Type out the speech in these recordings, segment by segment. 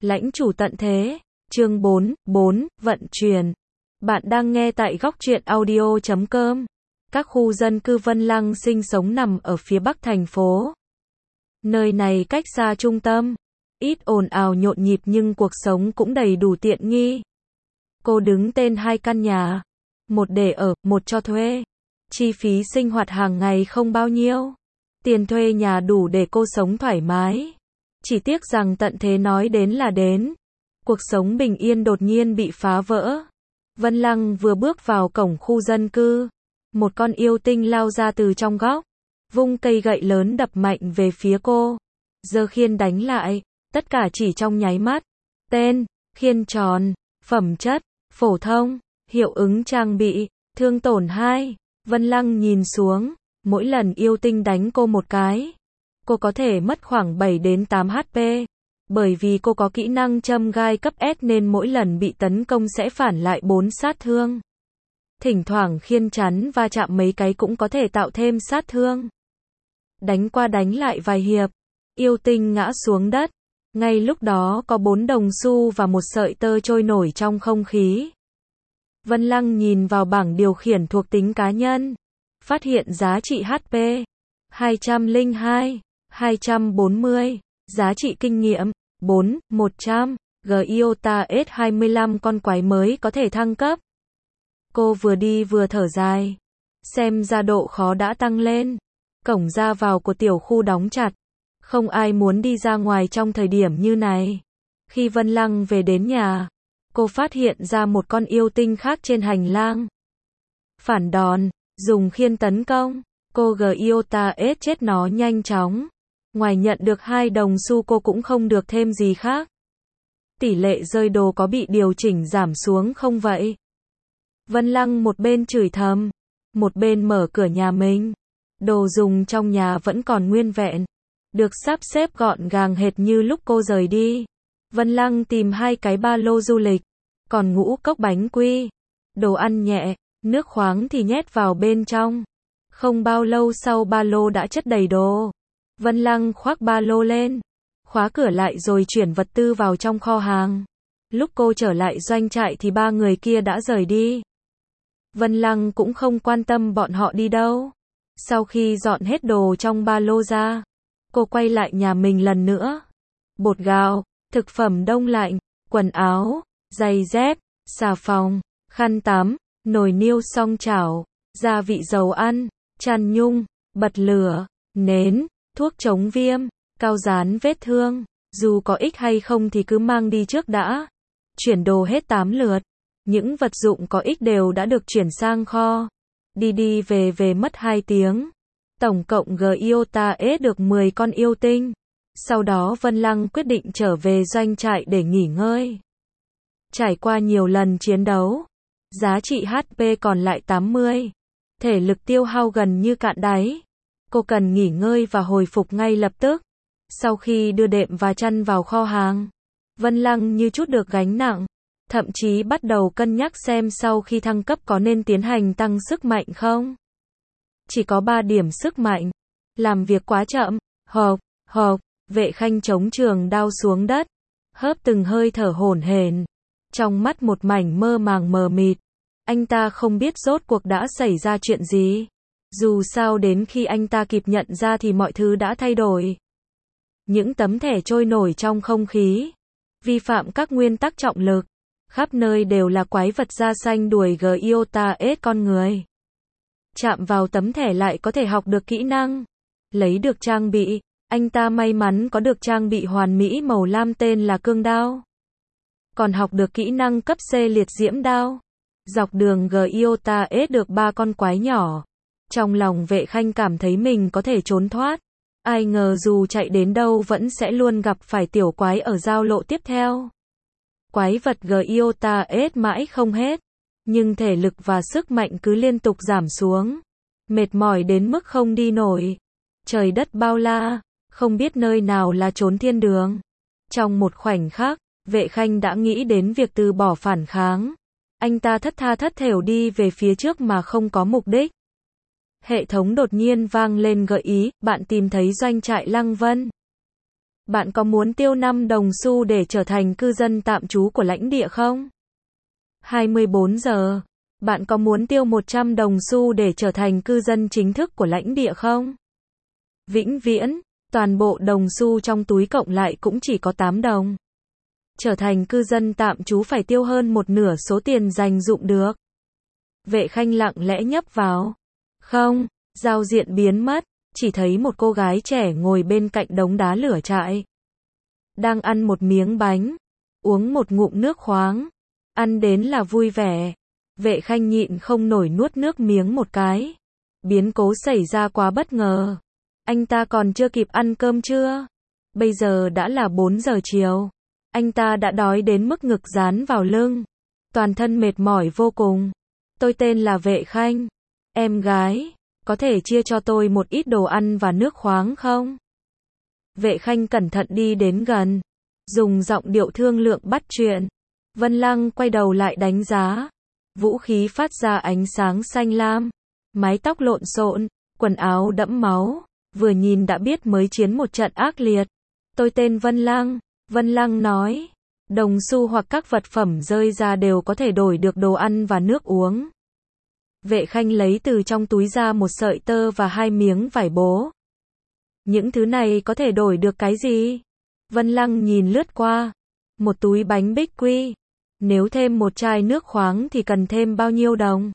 Lãnh chủ tận thế. Chương 4, vận chuyển. Bạn đang nghe tại góc truyện audio.com. Các khu dân cư Vân Lăng sinh sống nằm ở phía bắc thành phố. Nơi này cách xa trung tâm, ít ồn ào nhộn nhịp nhưng cuộc sống cũng đầy đủ tiện nghi. Cô đứng tên 2 căn nhà, một để ở, một cho thuê. Chi phí sinh hoạt hàng ngày không bao nhiêu. Tiền thuê nhà đủ để cô sống thoải mái. Chỉ tiếc rằng tận thế nói đến là đến. Cuộc sống bình yên đột nhiên bị phá vỡ. Vân Lăng vừa bước vào cổng khu dân cư, một con yêu tinh lao ra từ trong góc, vung cây gậy lớn đập mạnh về phía cô. Giơ khiên đánh lại, tất cả chỉ trong nháy mắt. Tên, khiên tròn, phẩm chất, phổ thông, hiệu ứng trang bị, thương tổn 2. Vân Lăng nhìn xuống, mỗi lần yêu tinh đánh cô một cái, cô có thể mất khoảng 7 đến 8 HP. Bởi vì cô có kỹ năng châm gai cấp S nên mỗi lần bị tấn công sẽ phản lại 4 sát thương. Thỉnh thoảng khiên chắn va chạm mấy cái cũng có thể tạo thêm sát thương. Đánh qua đánh lại vài hiệp, yêu tinh ngã xuống đất. Ngay lúc đó có 4 đồng xu và một sợi tơ trôi nổi trong không khí. Vân Lăng nhìn vào bảng điều khiển thuộc tính cá nhân, phát hiện giá trị HP 202, 240, giá trị kinh nghiệm 4, 100, Giota S25 con quái mới có thể thăng cấp. Cô vừa đi vừa thở dài, xem ra độ khó đã tăng lên. Cổng ra vào của tiểu khu đóng chặt, không ai muốn đi ra ngoài trong thời điểm như này. Khi Vân Lăng về đến nhà, cô phát hiện ra một con yêu tinh khác trên hành lang. Phản đòn, dùng khiên tấn công, cô Giota S chết nó nhanh chóng. Ngoài nhận được 2 đồng xu cô cũng không được thêm gì khác. Tỷ lệ rơi đồ có bị điều chỉnh giảm xuống không vậy? Vân Lăng một bên chửi thầm, một bên mở cửa nhà mình. Đồ dùng trong nhà vẫn còn nguyên vẹn, được sắp xếp gọn gàng hệt như lúc cô rời đi. Vân Lăng tìm 2 cái ba lô du lịch, còn ngũ cốc bánh quy, đồ ăn nhẹ, nước khoáng thì nhét vào bên trong. Không bao lâu sau ba lô đã chất đầy đồ. Vân Lăng khoác ba lô lên, khóa cửa lại rồi chuyển vật tư vào trong kho hàng. Lúc cô trở lại doanh trại thì 3 người kia đã rời đi. Vân Lăng cũng không quan tâm bọn họ đi đâu. Sau khi dọn hết đồ trong ba lô ra, cô quay lại nhà mình lần nữa. Bột gạo, thực phẩm đông lạnh, quần áo, giày dép, xà phòng, khăn tắm, nồi niêu xoong chảo, gia vị dầu ăn, chăn nhung, bật lửa, nến, thuốc chống viêm, cao dán vết thương. Dù có ích hay không thì cứ mang đi trước đã. Chuyển đồ hết 8 lượt. Những vật dụng có ích đều đã được chuyển sang kho. Đi về mất 2 tiếng. Tổng cộng Giota S được 10 con yêu tinh. Sau đó Vân Lăng quyết định trở về doanh trại để nghỉ ngơi. Trải qua nhiều lần chiến đấu, giá trị HP còn lại 80. Thể lực tiêu hao gần như cạn đáy. Cô cần nghỉ ngơi và hồi phục ngay lập tức. Sau khi đưa đệm và chăn vào kho hàng, Vân Lăng như chút được gánh nặng. Thậm chí bắt đầu cân nhắc xem sau khi thăng cấp có nên tiến hành tăng sức mạnh không. Chỉ có 3 điểm sức mạnh. Làm việc quá chậm. Hộp, Vệ Khanh chống trường đao xuống đất, hớp từng hơi thở hổn hển. Trong mắt một mảnh mơ màng mờ mịt. Anh ta không biết rốt cuộc đã xảy ra chuyện gì. Dù sao đến khi anh ta kịp nhận ra thì mọi thứ đã thay đổi. Những tấm thẻ trôi nổi trong không khí, vi phạm các nguyên tắc trọng lực. Khắp nơi đều là quái vật da xanh đuổi Giota S con người. Chạm vào tấm thẻ lại có thể học được kỹ năng. Lấy được trang bị, anh ta may mắn có được trang bị hoàn mỹ màu lam tên là cương đao. Còn học được kỹ năng cấp C liệt diễm đao. Dọc đường Giota S được 3 con quái nhỏ. Trong lòng Vệ Khanh cảm thấy mình có thể trốn thoát. Ai ngờ dù chạy đến đâu vẫn sẽ luôn gặp phải tiểu quái ở giao lộ tiếp theo. Quái vật Giota S mãi không hết, nhưng thể lực và sức mạnh cứ liên tục giảm xuống. Mệt mỏi đến mức không đi nổi. Trời đất bao la, không biết nơi nào là chốn thiên đường. Trong một khoảnh khắc, Vệ Khanh đã nghĩ đến việc từ bỏ phản kháng. Anh ta thất tha thất thểu đi về phía trước mà không có mục đích. Hệ thống đột nhiên vang lên gợi ý, bạn tìm thấy doanh trại Lăng Vân. Bạn có muốn tiêu 5 đồng xu để trở thành cư dân tạm trú của lãnh địa không? 24 giờ. Bạn có muốn tiêu 100 đồng xu để trở thành cư dân chính thức của lãnh địa không? Vĩnh viễn, toàn bộ đồng xu trong túi cộng lại cũng chỉ có 8 đồng. Trở thành cư dân tạm trú phải tiêu hơn một nửa số tiền dành dụm được. Vệ Khanh lặng lẽ nhấp vào. Không, giao diện biến mất, chỉ thấy một cô gái trẻ ngồi bên cạnh đống đá lửa trại. Đang ăn một miếng bánh, uống một ngụm nước khoáng, ăn đến là vui vẻ. Vệ Khanh nhịn không nổi nuốt nước miếng một cái. Biến cố xảy ra quá bất ngờ. Anh ta còn chưa kịp ăn cơm trưa. Bây giờ đã là 4 giờ chiều. Anh ta đã đói đến mức ngực dán vào lưng. Toàn thân mệt mỏi vô cùng. Tôi tên là Vệ Khanh. Em gái, có thể chia cho tôi một ít đồ ăn và nước khoáng không? Vệ Khanh cẩn thận đi đến gần. Dùng giọng điệu thương lượng bắt chuyện. Vân Lăng quay đầu lại đánh giá. Vũ khí phát ra ánh sáng xanh lam. Mái tóc lộn xộn, quần áo đẫm máu. Vừa nhìn đã biết mới chiến một trận ác liệt. Tôi tên Vân Lăng. Vân Lăng nói. Đồng xu hoặc các vật phẩm rơi ra đều có thể đổi được đồ ăn và nước uống. Vệ Khanh lấy từ trong túi ra một sợi tơ và 2 miếng vải bố. Những thứ này có thể đổi được cái gì? Vân Lăng nhìn lướt qua. Một túi bánh bích quy. Nếu thêm một chai nước khoáng thì cần thêm bao nhiêu đồng?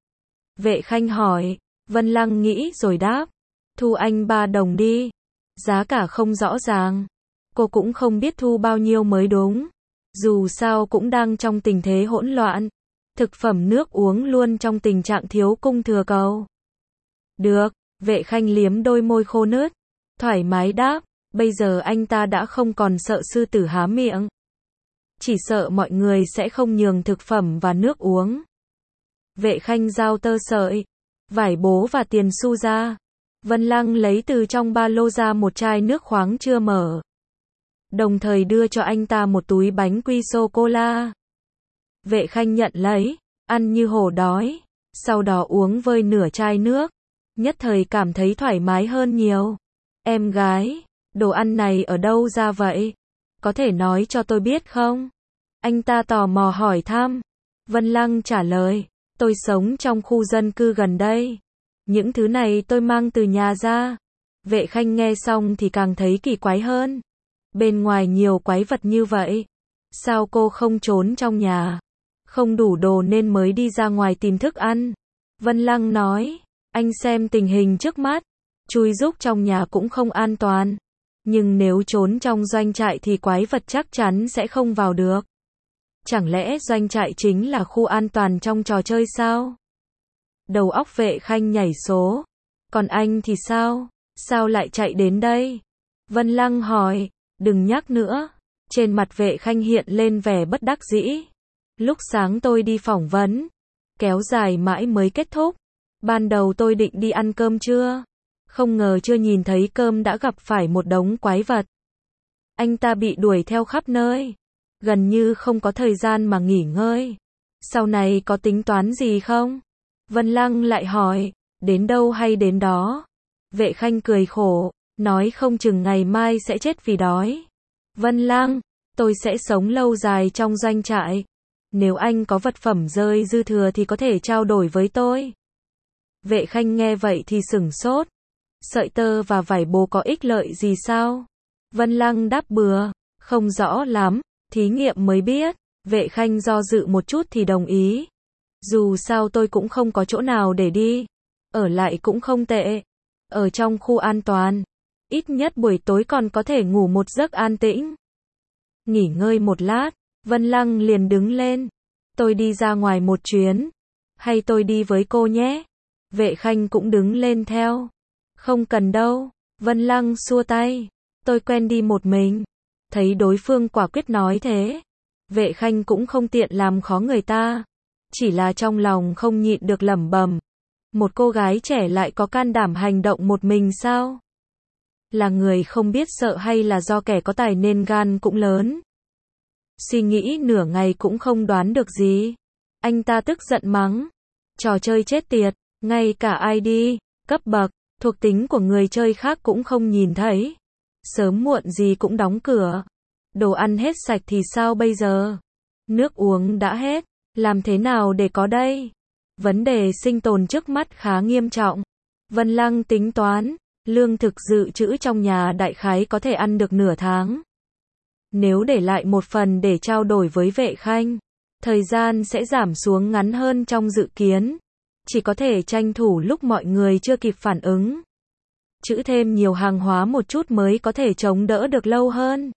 Vệ Khanh hỏi. Vân Lăng nghĩ rồi đáp. Thu anh 3 đồng đi. Giá cả không rõ ràng. Cô cũng không biết thu bao nhiêu mới đúng. Dù sao cũng đang trong tình thế hỗn loạn. Thực phẩm nước uống luôn trong tình trạng thiếu cung thừa cầu. Được, Vệ Khanh liếm đôi môi khô nứt. Thoải mái đáp, bây giờ anh ta đã không còn sợ sư tử há miệng. Chỉ sợ mọi người sẽ không nhường thực phẩm và nước uống. Vệ Khanh giao tơ sợi, vải bố và tiền xu ra. Vân Lăng lấy từ trong ba lô ra một chai nước khoáng chưa mở. Đồng thời đưa cho anh ta một túi bánh quy sô-cô-la. Vệ Khanh nhận lấy, ăn như hổ đói, sau đó uống vơi nửa chai nước. Nhất thời cảm thấy thoải mái hơn nhiều. Em gái, đồ ăn này ở đâu ra vậy? Có thể nói cho tôi biết không? Anh ta tò mò hỏi thăm. Vân Lăng trả lời, tôi sống trong khu dân cư gần đây. Những thứ này tôi mang từ nhà ra. Vệ Khanh nghe xong thì càng thấy kỳ quái hơn. Bên ngoài nhiều quái vật như vậy. Sao cô không trốn trong nhà? Không đủ đồ nên mới đi ra ngoài tìm thức ăn. Vân Lăng nói, anh xem tình hình trước mắt. Chui rúc trong nhà cũng không an toàn. Nhưng nếu trốn trong doanh trại thì quái vật chắc chắn sẽ không vào được. Chẳng lẽ doanh trại chính là khu an toàn trong trò chơi sao? Đầu óc Vệ Khanh nhảy số. Còn anh thì sao? Sao lại chạy đến đây? Vân Lăng hỏi, đừng nhắc nữa. Trên mặt Vệ Khanh hiện lên vẻ bất đắc dĩ. Lúc sáng tôi đi phỏng vấn. Kéo dài mãi mới kết thúc. Ban đầu tôi định đi ăn cơm trưa. Không ngờ chưa nhìn thấy cơm đã gặp phải một đống quái vật. Anh ta bị đuổi theo khắp nơi. Gần như không có thời gian mà nghỉ ngơi. Sau này có tính toán gì không? Vân Lăng lại hỏi, đến đâu hay đến đó? Vệ Khanh cười khổ, nói không chừng ngày mai sẽ chết vì đói. Vân Lăng, tôi sẽ sống lâu dài trong doanh trại. Nếu anh có vật phẩm rơi dư thừa thì có thể trao đổi với tôi. Vệ Khanh nghe vậy thì sửng sốt. Sợi tơ và vải bố có ích lợi gì sao? Vân Lăng đáp bừa, không rõ lắm, thí nghiệm mới biết. Vệ Khanh do dự một chút thì đồng ý. Dù sao tôi cũng không có chỗ nào để đi. Ở lại cũng không tệ. Ở trong khu an toàn. Ít nhất buổi tối còn có thể ngủ một giấc an tĩnh. Nghỉ ngơi một lát, Vân Lăng liền đứng lên. Tôi đi ra ngoài một chuyến. Hay tôi đi với cô nhé? Vệ Khanh cũng đứng lên theo. Không cần đâu. Vân Lăng xua tay. Tôi quen đi một mình. Thấy đối phương quả quyết nói thế. Vệ Khanh cũng không tiện làm khó người ta. Chỉ là trong lòng không nhịn được lẩm bẩm. Một cô gái trẻ lại có can đảm hành động một mình sao? Là người không biết sợ hay là do kẻ có tài nên gan cũng lớn? Suy nghĩ nửa ngày cũng không đoán được gì. Anh ta tức giận mắng. Trò chơi chết tiệt, ngay cả ID, cấp bậc, thuộc tính của người chơi khác cũng không nhìn thấy. Sớm muộn gì cũng đóng cửa. Đồ ăn hết sạch thì sao bây giờ? Nước uống đã hết, làm thế nào để có đây? Vấn đề sinh tồn trước mắt khá nghiêm trọng. Vân Lăng tính toán, lương thực dự trữ trong nhà đại khái có thể ăn được nửa tháng. Nếu để lại một phần để trao đổi với vệ khanh, thời gian sẽ giảm xuống ngắn hơn trong dự kiến. Chỉ có thể tranh thủ lúc mọi người chưa kịp phản ứng. Trữ thêm nhiều hàng hóa một chút mới có thể chống đỡ được lâu hơn.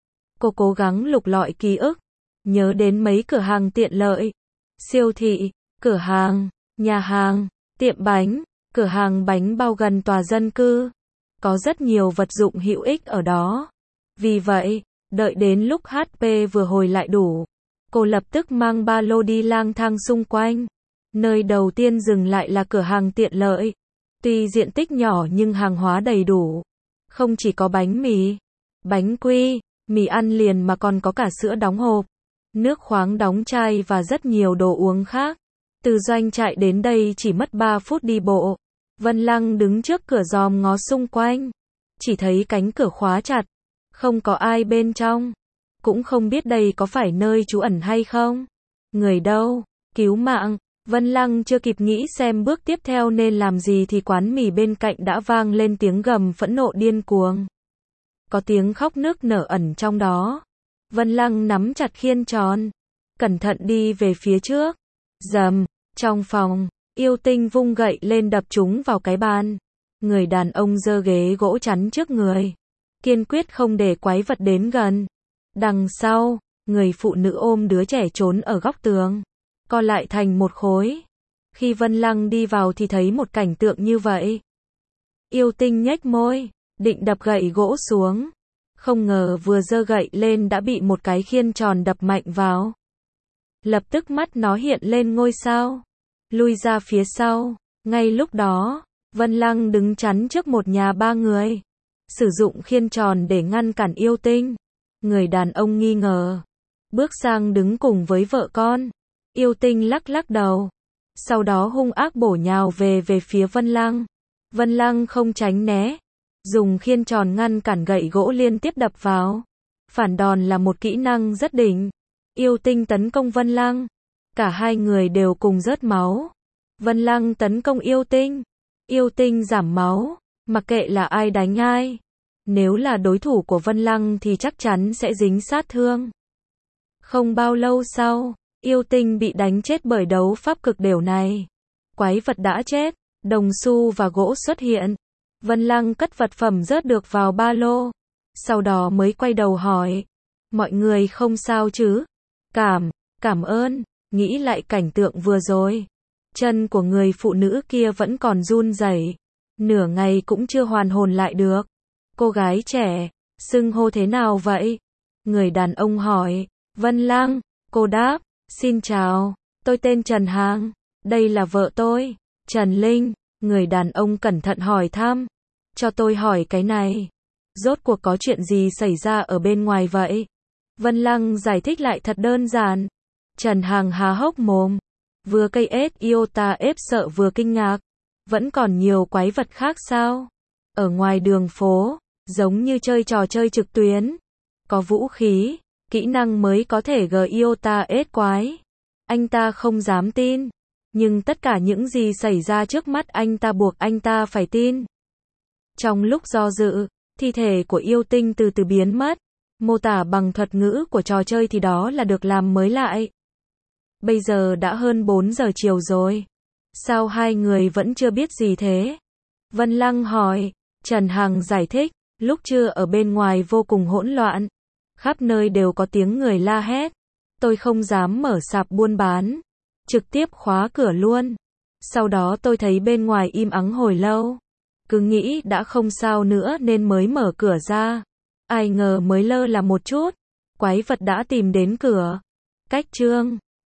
Cô cố gắng lục lọi ký ức, nhớ đến mấy cửa hàng tiện lợi, siêu thị, cửa hàng, nhà hàng, tiệm bánh, cửa hàng bánh bao gần tòa dân cư. Có rất nhiều vật dụng hữu ích ở đó. Vì vậy, đợi đến lúc HP vừa hồi lại đủ, cô lập tức mang ba lô đi lang thang xung quanh. Nơi đầu tiên dừng lại là cửa hàng tiện lợi. Tuy diện tích nhỏ nhưng hàng hóa đầy đủ. Không chỉ có bánh mì, bánh quy, mì ăn liền mà còn có cả sữa đóng hộp, nước khoáng đóng chai và rất nhiều đồ uống khác. Từ doanh trại đến đây chỉ mất 3 phút đi bộ. Vân Lăng đứng trước cửa dòm ngó xung quanh. Chỉ thấy cánh cửa khóa chặt. Không có ai bên trong. Cũng không biết đây có phải nơi trú ẩn hay không. Người đâu? Cứu mạng. Vân Lăng chưa kịp nghĩ xem bước tiếp theo nên làm gì thì quán mì bên cạnh đã vang lên tiếng gầm phẫn nộ điên cuồng. Có tiếng khóc nức nở ẩn trong đó. Vân Lăng nắm chặt khiên tròn, cẩn thận đi về phía trước. Rầm, trong phòng, Yêu Tinh vung gậy lên đập chúng vào cái bàn. Người đàn ông giơ ghế gỗ chắn trước người, kiên quyết không để quái vật đến gần. Đằng sau, người phụ nữ ôm đứa trẻ trốn ở góc tường, co lại thành một khối. Khi Vân Lăng đi vào thì thấy một cảnh tượng như vậy. Yêu Tinh nhếch môi, định đập gậy gỗ xuống. Không ngờ vừa giơ gậy lên đã bị một cái khiên tròn đập mạnh vào. Lập tức mắt nó hiện lên ngôi sao, lui ra phía sau. Ngay lúc đó, Vân Lăng đứng chắn trước một nhà ba người, sử dụng khiên tròn để ngăn cản Yêu Tinh. Người đàn ông nghi ngờ, bước sang đứng cùng với vợ con. Yêu Tinh lắc lắc đầu, sau đó hung ác bổ nhào về phía Vân Lăng. Vân Lăng không tránh né, dùng khiên tròn ngăn cản gậy gỗ liên tiếp đập vào. Phản đòn là một kỹ năng rất đỉnh. Yêu Tinh tấn công Vân Lăng, cả hai người đều cùng rớt máu. Vân Lăng tấn công Yêu Tinh, Yêu Tinh giảm máu, mặc kệ là ai đánh ai. Nếu là đối thủ của Vân Lăng thì chắc chắn sẽ dính sát thương. Không bao lâu sau, Yêu Tinh bị đánh chết bởi đấu pháp cực đều này. Quái vật đã chết, đồng xu và gỗ xuất hiện. Vân Lăng cất vật phẩm rớt được vào ba lô. Sau đó mới quay đầu hỏi, mọi người không sao chứ? Cảm ơn. Nghĩ lại cảnh tượng vừa rồi, chân của người phụ nữ kia vẫn còn run rẩy, nửa ngày cũng chưa hoàn hồn lại được. Cô gái trẻ, xưng hô thế nào vậy? Người đàn ông hỏi. Vân Lăng, cô đáp. Xin chào, tôi tên Trần Hàng, đây là vợ tôi, Trần Linh. Người đàn ông cẩn thận hỏi thăm. Cho tôi hỏi cái này, rốt cuộc có chuyện gì xảy ra ở bên ngoài vậy? Vân Lăng giải thích lại thật đơn giản. Trần Hàng há hốc mồm, vừa cây ếch Iota ép sợ vừa kinh ngạc. Vẫn còn nhiều quái vật khác sao? Ở ngoài đường phố, giống như chơi trò chơi trực tuyến. Có vũ khí, kỹ năng mới có thể Iota ếch quái. Anh ta không dám tin. Nhưng tất cả những gì xảy ra trước mắt anh ta buộc anh ta phải tin. Trong lúc do dự, thi thể của Yêu Tinh từ từ biến mất. Mô tả bằng thuật ngữ của trò chơi thì đó là được làm mới lại. Bây giờ đã hơn 4 giờ chiều rồi. Sao hai người vẫn chưa biết gì thế? Vân Lăng hỏi. Trần Hằng giải thích. Lúc trưa ở bên ngoài vô cùng hỗn loạn. Khắp nơi đều có tiếng người la hét. Tôi không dám mở sạp buôn bán, trực tiếp khóa cửa luôn. Sau đó tôi thấy bên ngoài im ắng hồi lâu. Cứ nghĩ đã không sao nữa nên mới mở cửa ra. Ai ngờ mới lơ là một chút, quái vật đã tìm đến cửa. Cách chương